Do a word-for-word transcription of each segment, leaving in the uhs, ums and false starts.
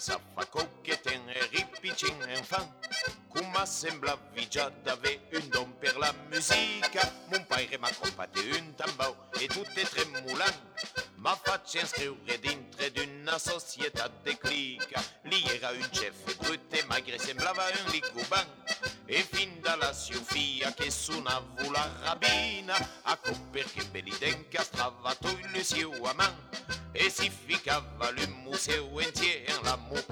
sa fa coquetin e ripicin enfant. Come semblavi già d'ave un don per la musica. Mon père m'a combattu un tambou e tutte tremulant. Ma faccia inscrivere dintre d'una società de clica. Lì era un chef brut e magre, sembrava un licuban. E fin dalla Sofia che suonava la rabina, ecco perché Belida incastrava tutto il suo amant e si ficava il museo entier en l'amour.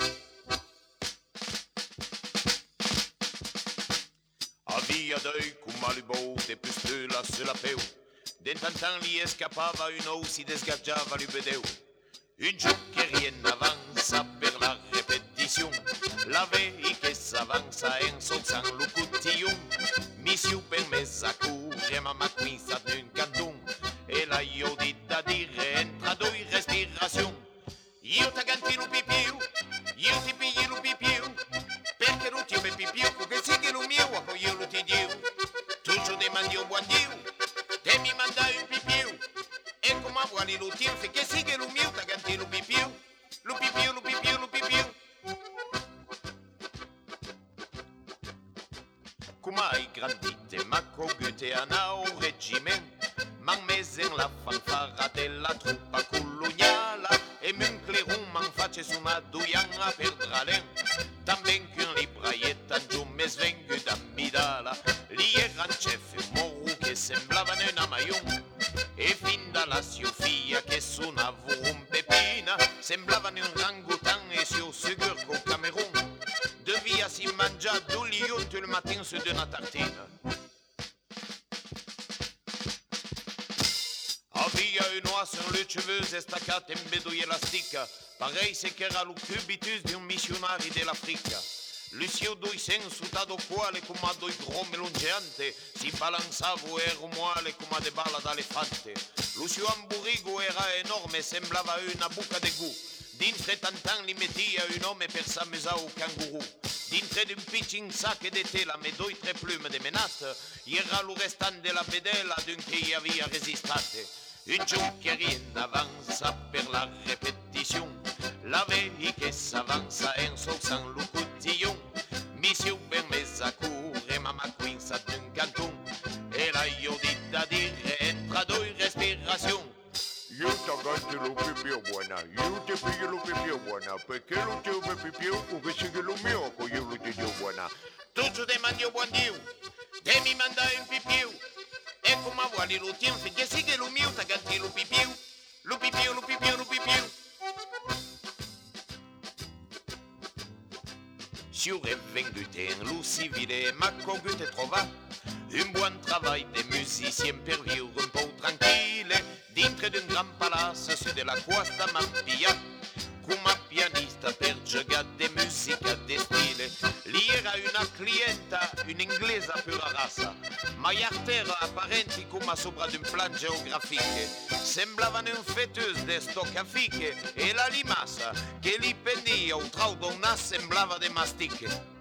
Havia döj come le bote pistola sulla peu. Den tantan li escapava un o si desgaggiava il bedeu. Un giocherien avanza per la répétition. La veille che s'avanza en solzan lo cotillon. Misiu per mezza curia ma quinza d'un canton. E la io dita dire entra doi respirazion. Io t'aganti lo pipiu, io ti pigli lo pipiu. Perché non ti ho pipiu, che sì che lo mio, poi io lo ti diu. Tu ci demandi un buon diu, te mi mandai un pipiu. E come vuoi lo tiro, che sì che lo mio, t'aganti lo pipiu. Lo pipiu, lo pipiu, lo pipiu. Come hai grandite, ma cogute a nao regime. Man mesen la fanfara della truppa coloniala. E men cleron man face su una duiana per dralen. Tamben qu'un libraietta giù me svengu da Midala. Lì era un chef moru che sembrava un amaion. E fin dalla Sofia che suonava un pepina. Sembrava un rangotan e si ossegur qu'au Cameroun. Devia si mangia du lion tout le matin su d'una tartina. Havia un oas en le cheveux estaccate en bedo elastica. Pareil c'est qu'era lo cubitus d'un missionari dell'Africa. Lucio doi sensu do quale come a doi gros melongeante si balanzavo ero muale come a de balla d'elefante. Lucio Amburigo era enorme, semblava una buca de gu. Dintre tantan li mettia un nome per s'amusare au canguru. Dintre d'un pitching sac de tela me doi tre plume de menate, era lo restant de la bedella d'un che avia resistate. Un giocherien avanza per la répétition. La veille che s'avanza en solzan lo cotillon. Misiu per mezza cure mamma quinza d'un canton. E la io dita dire entra doi respirazion. Io t'aganti lo pipiu buona, io ti piglio lo pipiu buona, perché lo ti ho pipiu, che sì che lo mio, che io lo ti dio buona. Tu ci demandi un buon Dio, te mi mandai un pipiu. E come vuoi lo tiempo, che sì che lo mio t'aganti lo pipiu. Lo pipiu, lo pipiu, lo pipiu. Sur è venduto in lo civile, ma cogute trova un buon travail de musicien per vivere un po' tranquille. Dintre d'un gran palazzo su della costa Mampia, come pianista per giocare de musica de stile. Lì era una clienta, un'inglese pura razza, ma gli arteri apparenti come sopra d'un plan geografiche. Sembravano un fetus de stoccafiche e la limassa che li pendia o traudona sembrava de mastiche.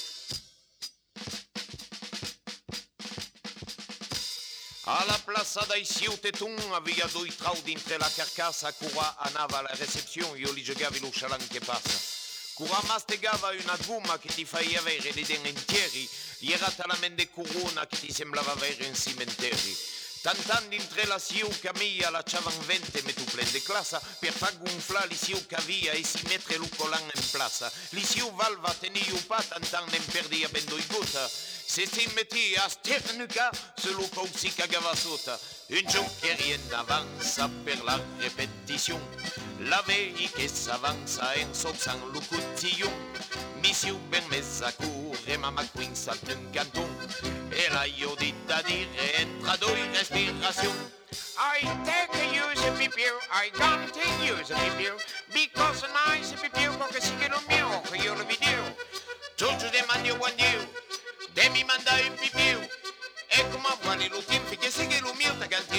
Alla plaza dai Siutetun aveva due trau dintre la carcassa, cura andava alla recepzione, io li giocavi lo chalan che passa. Cura mastegava una gomma che ti fai avere le denti entieri, gli era talmente corona che ti sembrava avere un cimiteri. Tantan dintre la siu camilla la ciavan vente me tu prende classa per far gonfla li siu cavia e si mettere lo colan in plaza. Li siu valva teniu pa tantan nem perdia ben doi gutta. Se si mettia a sternuca se lo si cagava sotto. Un giocherien avanza per la répétition. La veille che s'avanza en solzan lo cotillon. Misiu ben mezza cure mamma quinza d'un canton. E la io dita dire entra doi respirazion. I take a use a pipiu, I don't take use a pipiu, because a nice pipiu perché sì che lo mio, che io lo video. Tu ci demandi un buon Dio, te mi mandai un pipiu. E come vuoi lo tempo che sì che lo mio t'aganti